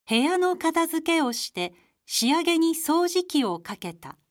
部屋の片付けをして仕上げに掃除機をかけた。